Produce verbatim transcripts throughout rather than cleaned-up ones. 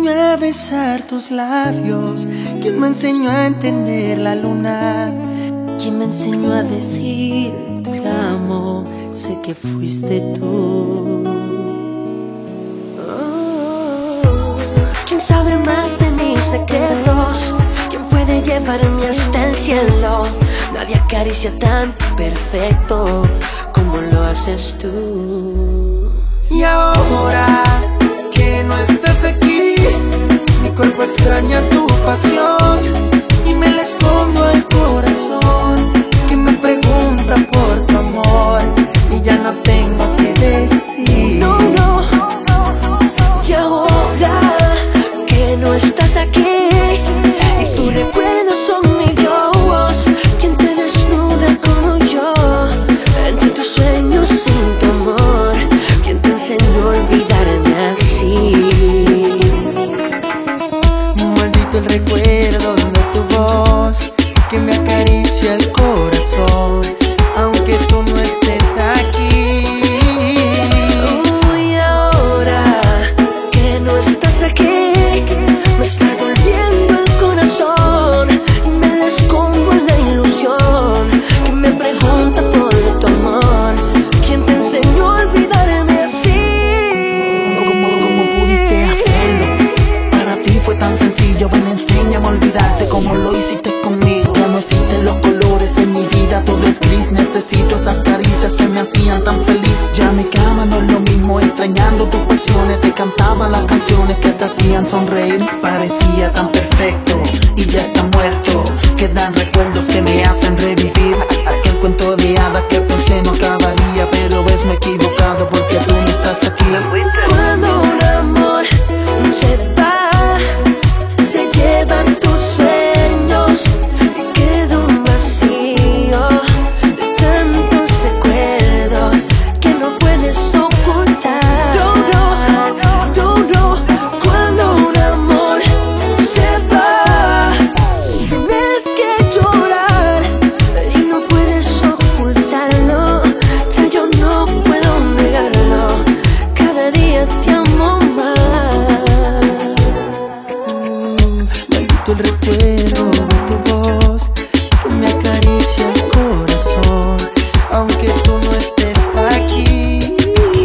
enseñó a besar tus labios? ¿Quién me enseñó a entender la luna? ¿Quién me enseñó a decir te amo? Sé que fuiste tú. Oh. ¿Quién sabe más de mis secretos? ¿Quién puede llevarme hasta el cielo? Nadie acaricia tan perfecto como lo haces tú. Y ahora que no estás aquí, mi cuerpo extraña tu pasión y me la escondo al corazón que me pregunta por tu amor y ya no tengo que decir. No, no. Y ahora que no estás aquí y tus recuerdos son mi Dios, quien te desnuda como yo entre tus sueños sin tu amor, quien te enseñó a olvidarme así. Maldito el recuerdo de tu voz que me acaricia el corazón, aunque tú no estés aquí. Oh, y ahora que no estás aquí, me está doliendo el corazón y me la escondo en la ilusión que me pregunta por tu amor, ¿quién te enseñó a olvidarme así? ¿Cómo, cómo pudiste hacerlo? Para ti fue tan sencillo, ven, enséñame a olvidarte como lo hiciste conmigo. Ya no existen los colores en mi vida, todo es gris. Necesito esas caricias que me hacían tan feliz. Ya mi cama no es lo mismo, extrañando tus pasiones. Te cantaba las canciones que te hacían sonreír. Parecía tan perfecto y ya está muerto. Quedan recuerdos que me hacen revivir aquel cuento de hadas que pensé no acabaría, pero ves, me he equivocado porque tú no estás aquí. Cuando un amor se va, se llevan tus sueños y queda un vacío de tantos recuerdos que no puedes ocultar. No, no, no, no. Cuando un amor se va, tienes que llorar y no puedes ocultarlo. Ya yo no puedo negarlo, cada día te amo más. Maldito el recuerdo de tu voz que me acaricia el corazón, aunque tú no estés aquí.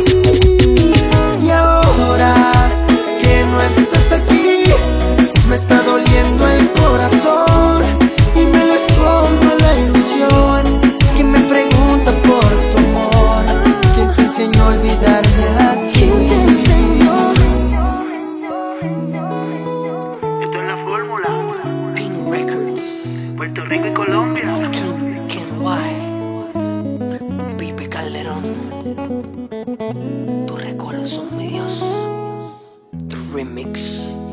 Y ahora que no estás aquí, me está doliendo el corazón y me la escondo en la ilusión que me pregunta por tu amor, ¿quién te enseñó a olvidarme así? ¿Quién te enseñó? Esto es la fórmula. Pink Records, Puerto Rico y Colombia. Ken, Ken White, Pipe Calderón. Tus recuerdos son mi Dios. Tu remix.